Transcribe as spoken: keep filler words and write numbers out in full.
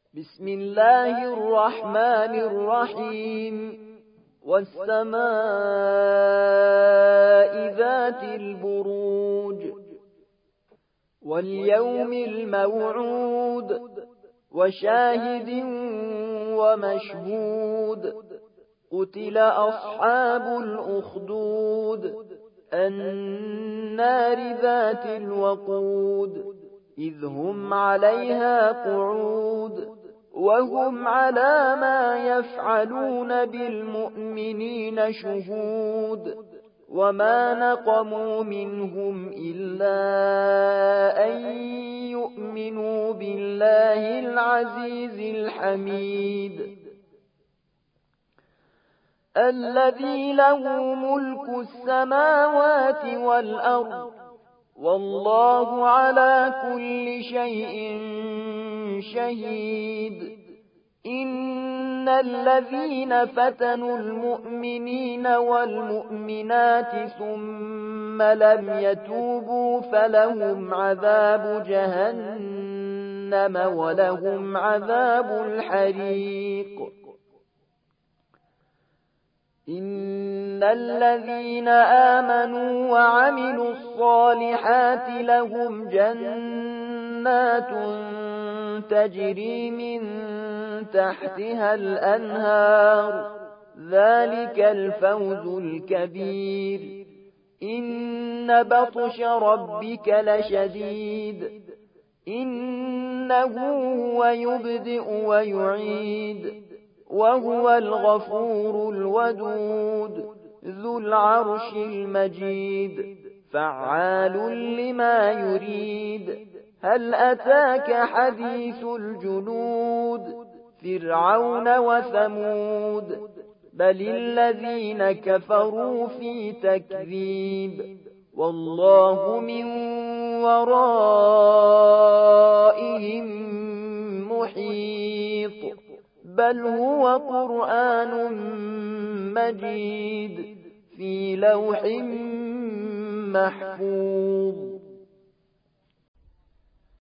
بسم الله الرحمن الرحيم والسماء ذات البروج واليوم الموعود وشاهد ومشهود قتل أصحاب الأخدود النار ذات الوقود إذ هم عليها قعود وهم على ما يفعلون بالمؤمنين شهود وما نقموا منهم إلا أن يؤمنوا بالله العزيز الحميد الذي له ملك السماوات والأرض والله على كل شيء شهيد إن الذين فتنوا المؤمنين والمؤمنات ثم لم يتوبوا فلهم عذاب جهنم ولهم عذاب الحريق إن الذين آمنوا وعملوا الصالحات لهم جنات تجري من تحتها الأنهار ذلك الفوز الكبير إن بطش ربك لشديد إنه هو يبدئ ويعيد وهو الغفور الودود ذو العرش المجيد فعال لما يريد هل أتاك حديث الجنود فرعون وثمود بل الذين كفروا في تكذيب والله من ورائهم محيط بل هو قرآن مجيد في لوح محفوظ